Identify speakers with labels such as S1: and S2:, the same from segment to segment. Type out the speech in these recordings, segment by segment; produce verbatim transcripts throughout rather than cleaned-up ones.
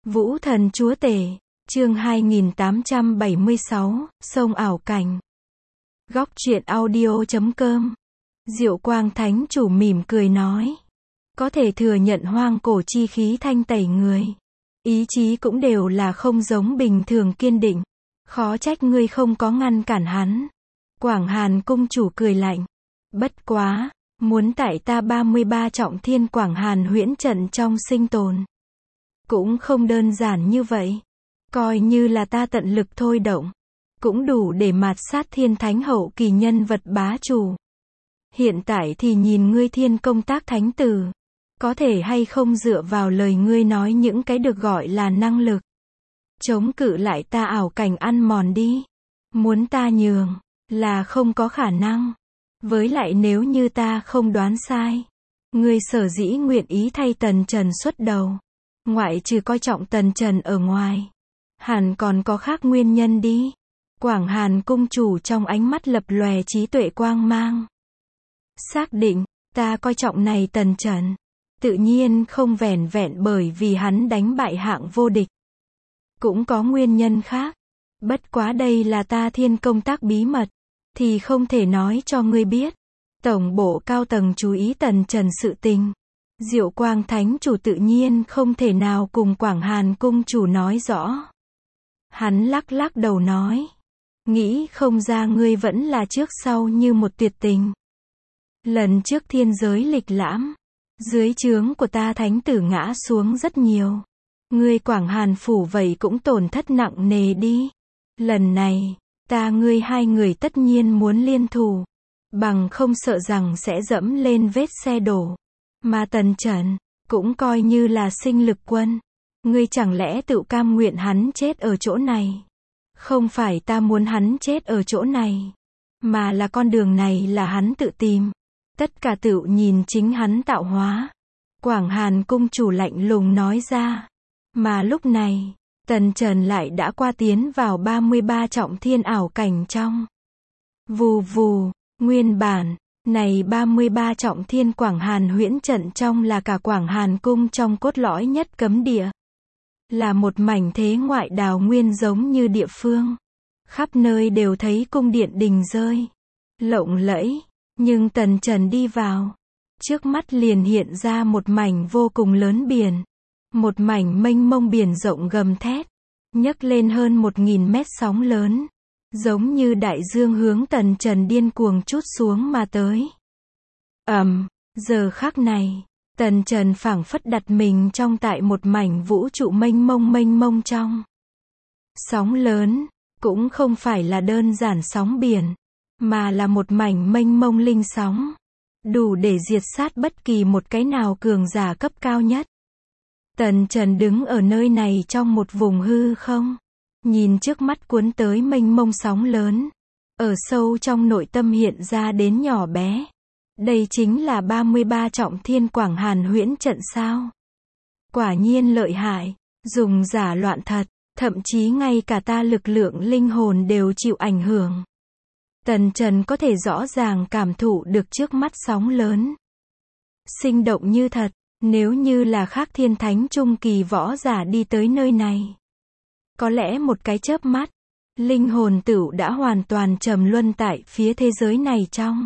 S1: Vũ thần chúa tể, chương hai nghìn tám trăm bảy mươi sáu, sông ảo cảnh. Góc truyện audio chấm com. Diệu Quang Thánh Chủ mỉm cười nói. Có thể thừa nhận hoang cổ chi khí thanh tẩy người. Ý chí cũng đều là không giống bình thường kiên định. Khó trách ngươi không có ngăn cản hắn. Quảng Hàn cung chủ cười lạnh. Bất quá, muốn tại ta ba mươi ba trọng thiên Quảng Hàn huyễn trận trong sinh tồn. Cũng không đơn giản như vậy. Coi như là ta tận lực thôi động. Cũng đủ để mạt sát thiên thánh hậu kỳ nhân vật bá chủ. Hiện tại thì nhìn ngươi thiên công tác thánh tử. Có thể hay không dựa vào lời ngươi nói những cái được gọi là năng lực. Chống cự lại ta ảo cảnh ăn mòn đi. Muốn ta nhường, là không có khả năng. Với lại nếu như ta không đoán sai. Ngươi sở dĩ nguyện ý thay Tần Trần xuất đầu. Ngoại trừ coi trọng Tần Trần ở ngoài. Hẳn còn có khác nguyên nhân đi. Quảng Hàn cung chủ trong ánh mắt lập lòe trí tuệ quang mang. Xác định, ta coi trọng này Tần Trần. Tự nhiên không vẻn vẹn bởi vì hắn đánh bại hạng vô địch. Cũng có nguyên nhân khác. Bất quá đây là ta thiên công tác bí mật. Thì không thể nói cho ngươi biết. Tổng bộ cao tầng chú ý Tần Trần sự tình. Diệu Quang Thánh Chủ tự nhiên không thể nào cùng Quảng Hàn cung chủ nói rõ. Hắn lắc lắc đầu nói. Nghĩ không ra ngươi vẫn là trước sau như một tuyệt tình. Lần trước thiên giới lịch lãm. Dưới trướng của ta thánh tử ngã xuống rất nhiều. Ngươi Quảng Hàn phủ vậy cũng tổn thất nặng nề đi. Lần này, ta ngươi hai người tất nhiên muốn liên thủ. Bằng không sợ rằng sẽ dẫm lên vết xe đổ. Mà Tần Trần, cũng coi như là sinh lực quân. Ngươi chẳng lẽ tự cam nguyện hắn chết ở chỗ này? Không phải ta muốn hắn chết ở chỗ này. Mà là con đường này là hắn tự tìm. Tất cả tự nhìn chính hắn tạo hóa. Quảng Hàn cung chủ lạnh lùng nói ra. Mà lúc này, Tần Trần lại đã qua tiến vào ba mươi ba trọng thiên ảo cảnh trong. Vù vù, nguyên bản. Này ba mươi ba trọng thiên Quảng Hàn huyễn trận trong là cả Quảng Hàn cung trong cốt lõi nhất cấm địa. Là một mảnh thế ngoại đào nguyên giống như địa phương. Khắp nơi đều thấy cung điện đình rơi. Lộng lẫy. Nhưng Tần Trần đi vào. Trước mắt liền hiện ra một mảnh vô cùng lớn biển. Một mảnh mênh mông biển rộng gầm thét. Nhấc lên hơn một nghìn mét sóng lớn. Giống như đại dương hướng Tần Trần điên cuồng trút xuống mà tới. Ầm, um, giờ khắc này, Tần Trần phảng phất đặt mình trong tại một mảnh vũ trụ mênh mông mênh mông trong. Sóng lớn, cũng không phải là đơn giản sóng biển, mà là một mảnh mênh mông linh sóng. Đủ để diệt sát bất kỳ một cái nào cường giả cấp cao nhất. Tần Trần đứng ở nơi này trong một vùng hư không. Nhìn trước mắt cuốn tới mênh mông sóng lớn. Ở sâu trong nội tâm hiện ra đến nhỏ bé. Đây chính là ba mươi ba trọng thiên Quảng Hàn huyễn trận sao. Quả nhiên lợi hại. Dùng giả loạn thật. Thậm chí ngay cả ta lực lượng linh hồn đều chịu ảnh hưởng. Tần Trần có thể rõ ràng cảm thụ được trước mắt sóng lớn. Sinh động như thật. Nếu như là khác thiên thánh trung kỳ võ giả đi tới nơi này. Có lẽ một cái chớp mắt, linh hồn tửu đã hoàn toàn trầm luân tại phía thế giới này trong.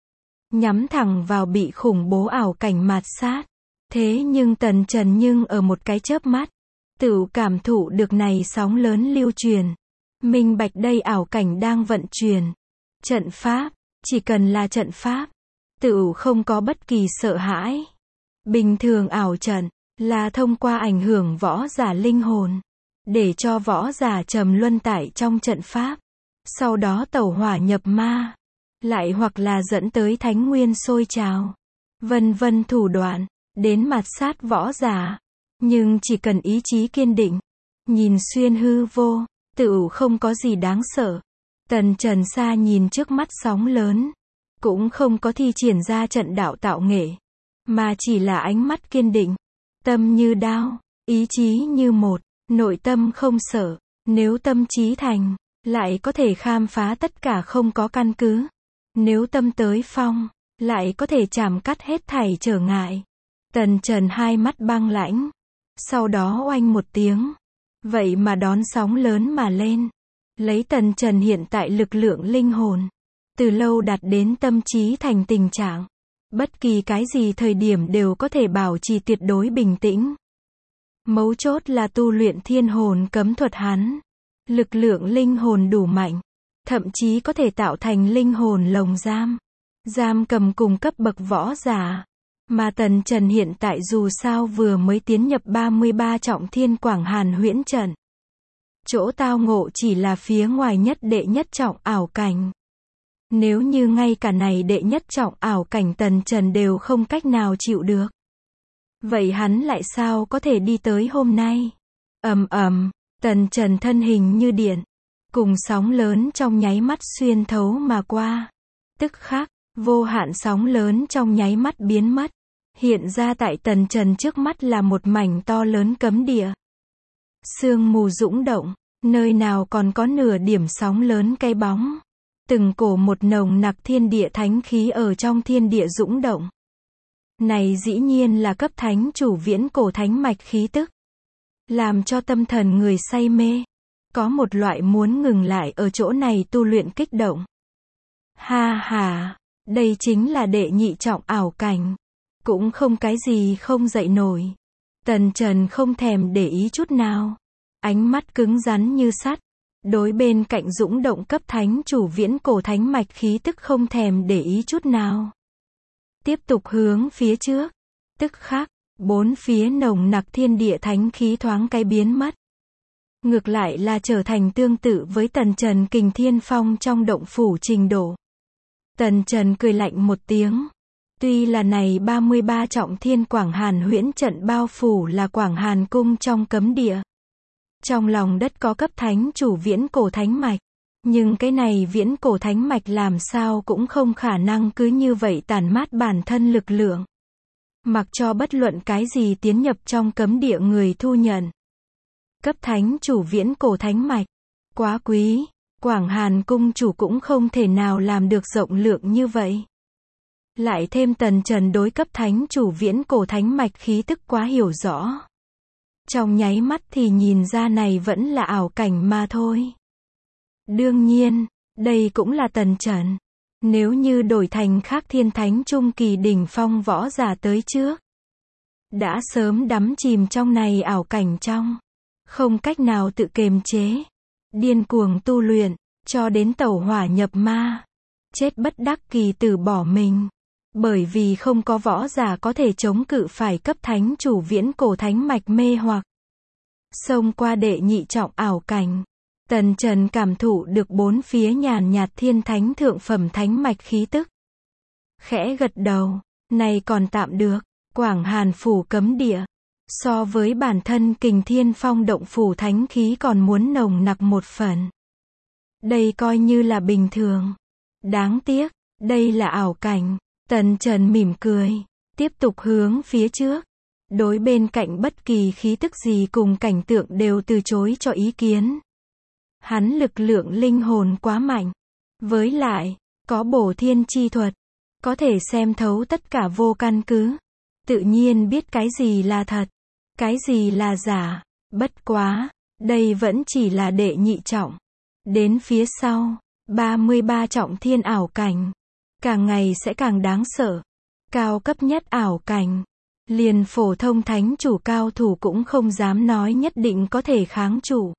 S1: Nhắm thẳng vào bị khủng bố ảo cảnh mạt sát. Thế nhưng Tần Trần nhưng ở một cái chớp mắt, tửu cảm thụ được này sóng lớn lưu truyền. Minh bạch đây ảo cảnh đang vận chuyển. Trận pháp, chỉ cần là trận pháp, tửu không có bất kỳ sợ hãi. Bình thường ảo trận, là thông qua ảnh hưởng võ giả linh hồn. Để cho võ giả trầm luân tại trong trận pháp. Sau đó tẩu hỏa nhập ma. Lại hoặc là dẫn tới thánh nguyên sôi trào. Vân vân thủ đoạn. Đến mặt sát võ giả. Nhưng chỉ cần ý chí kiên định. Nhìn xuyên hư vô. Tự không có gì đáng sợ. Tần Trần xa nhìn trước mắt sóng lớn. Cũng không có thi triển ra trận đạo tạo nghệ. Mà chỉ là ánh mắt kiên định. Tâm như đao. Ý chí như một. Nội tâm không sợ, nếu tâm trí thành, lại có thể khám phá tất cả không có căn cứ. Nếu tâm tới phong, lại có thể chảm cắt hết thảy trở ngại. Tần Trần hai mắt băng lãnh, Sau đó oanh một tiếng. Vậy mà đón sóng lớn mà lên. Lấy Tần Trần hiện tại lực lượng linh hồn. Từ lâu đạt đến tâm trí thành tình trạng. Bất kỳ cái gì thời điểm đều có thể bảo trì tuyệt đối bình tĩnh. Mấu chốt là tu luyện thiên hồn cấm thuật hắn. Lực lượng linh hồn đủ mạnh. Thậm chí có thể tạo thành linh hồn lồng giam. Giam cầm cùng cấp bậc võ giả. Mà Tần Trần hiện tại dù sao vừa mới tiến nhập ba mươi ba trọng thiên Quảng Hàn huyễn trận. Chỗ tao ngộ chỉ là phía ngoài nhất đệ nhất trọng ảo cảnh. Nếu như ngay cả này đệ nhất trọng ảo cảnh Tần Trần đều không cách nào chịu được. Vậy hắn lại sao có thể đi tới hôm nay? Ầm ầm, Tần Trần thân hình như điện. Cùng sóng lớn trong nháy mắt xuyên thấu mà qua. Tức khắc, vô hạn sóng lớn trong nháy mắt biến mất. Hiện ra tại Tần Trần trước mắt là một mảnh to lớn cấm địa. Sương mù dũng động, nơi nào còn có nửa điểm sóng lớn cái bóng. Từng cổ một nồng nặc thiên địa thánh khí ở trong thiên địa dũng động. Này dĩ nhiên là cấp thánh chủ viễn cổ thánh mạch khí tức. Làm cho tâm thần người say mê. Có một loại muốn ngừng lại ở chỗ này tu luyện kích động. Ha ha, đây chính là đệ nhị trọng ảo cảnh. Cũng không cái gì không dậy nổi. Tần Trần không thèm để ý chút nào. Ánh mắt cứng rắn như sắt. Đối bên cạnh dũng động cấp thánh chủ viễn cổ thánh mạch khí tức không thèm để ý chút nào. Tiếp tục hướng phía trước. Tức khắc, bốn phía nồng nặc thiên địa thánh khí thoáng cái biến mất. Ngược lại là trở thành tương tự với Tần Trần Kình Thiên Phong trong động phủ trình độ. Tần Trần cười lạnh một tiếng. Tuy là này ba mươi ba trọng thiên Quảng Hàn huyễn trận bao phủ là Quảng Hàn cung trong cấm địa. Trong lòng đất có cấp thánh chủ viễn cổ thánh mạch. Nhưng cái này viễn cổ thánh mạch làm sao cũng không khả năng cứ như vậy tản mát bản thân lực lượng. Mặc cho bất luận cái gì tiến nhập trong cấm địa người thu nhận. Cấp thánh chủ viễn cổ thánh mạch. Quá quý. Quảng Hàn cung chủ cũng không thể nào làm được rộng lượng như vậy. Lại thêm Tần Trần đối cấp thánh chủ viễn cổ thánh mạch khí tức quá hiểu rõ. Trong nháy mắt thì nhìn ra này vẫn là ảo cảnh mà thôi. Đương nhiên, đây cũng là Tần Trần. Nếu như đổi thành khác thiên thánh trung kỳ đỉnh phong võ giả tới trước. Đã sớm đắm chìm trong này ảo cảnh trong. Không cách nào tự kiềm chế. Điên cuồng tu luyện, cho đến tẩu hỏa nhập ma. Chết bất đắc kỳ từ bỏ mình. Bởi vì không có võ giả có thể chống cự phải cấp thánh chủ viễn cổ thánh mạch mê hoặc. Xông qua đệ nhị trọng ảo cảnh. Tần Trần cảm thụ được bốn phía nhàn nhạt thiên thánh thượng phẩm thánh mạch khí tức. Khẽ gật đầu, này còn tạm được, Quảng Hàn phủ cấm địa. So với bản thân Kình Thiên Phong động phủ thánh khí còn muốn nồng nặc một phần. Đây coi như là bình thường. Đáng tiếc, đây là ảo cảnh. Tần Trần mỉm cười, tiếp tục hướng phía trước. Đối bên cạnh bất kỳ khí tức gì cùng cảnh tượng đều từ chối cho ý kiến. Hắn lực lượng linh hồn quá mạnh. Với lại, có bổ thiên chi thuật. Có thể xem thấu tất cả vô căn cứ. Tự nhiên biết cái gì là thật. Cái gì là giả. Bất quá, đây vẫn chỉ là đệ nhị trọng. Đến phía sau, ba mươi ba trọng thiên ảo cảnh. Càng ngày sẽ càng đáng sợ. Cao cấp nhất ảo cảnh. Liền phổ thông thánh chủ cao thủ cũng không dám nói nhất định có thể kháng chủ.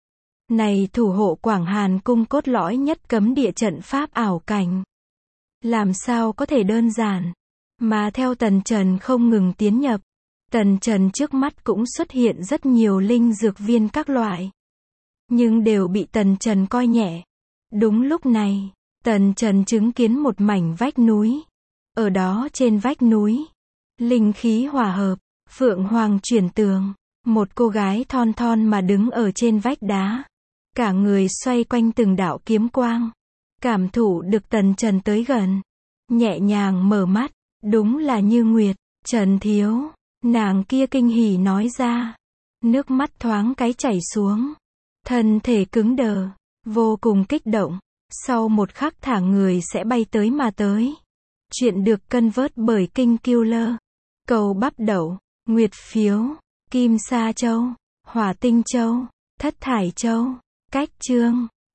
S1: Này thủ hộ Quảng Hàn cung cốt lõi nhất cấm địa trận pháp ảo cảnh. Làm sao có thể đơn giản. Mà theo Tần Trần không ngừng tiến nhập. Tần Trần trước mắt cũng xuất hiện rất nhiều linh dược viên các loại. Nhưng đều bị Tần Trần coi nhẹ. Đúng lúc này, Tần Trần chứng kiến một mảnh vách núi. Ở đó trên vách núi, linh khí hòa hợp, phượng hoàng chuyển tường. Một cô gái thon thon mà đứng ở trên vách đá. Cả người xoay quanh từng đạo kiếm quang. Cảm thụ được Tần Trần tới gần. Nhẹ nhàng mở mắt, đúng là Như Nguyệt. Trần thiếu, nàng kia kinh hỉ nói ra. Nước mắt thoáng cái chảy xuống. Thân thể cứng đờ, vô cùng kích động. Sau một khắc thả người sẽ bay tới mà tới. Chuyện được cân vớt bởi King Killer. Cầu bắp đậu, nguyệt phiếu, Kim Sa Châu, Hỏa Tinh Châu, Thất Thải Châu, Cách Chương.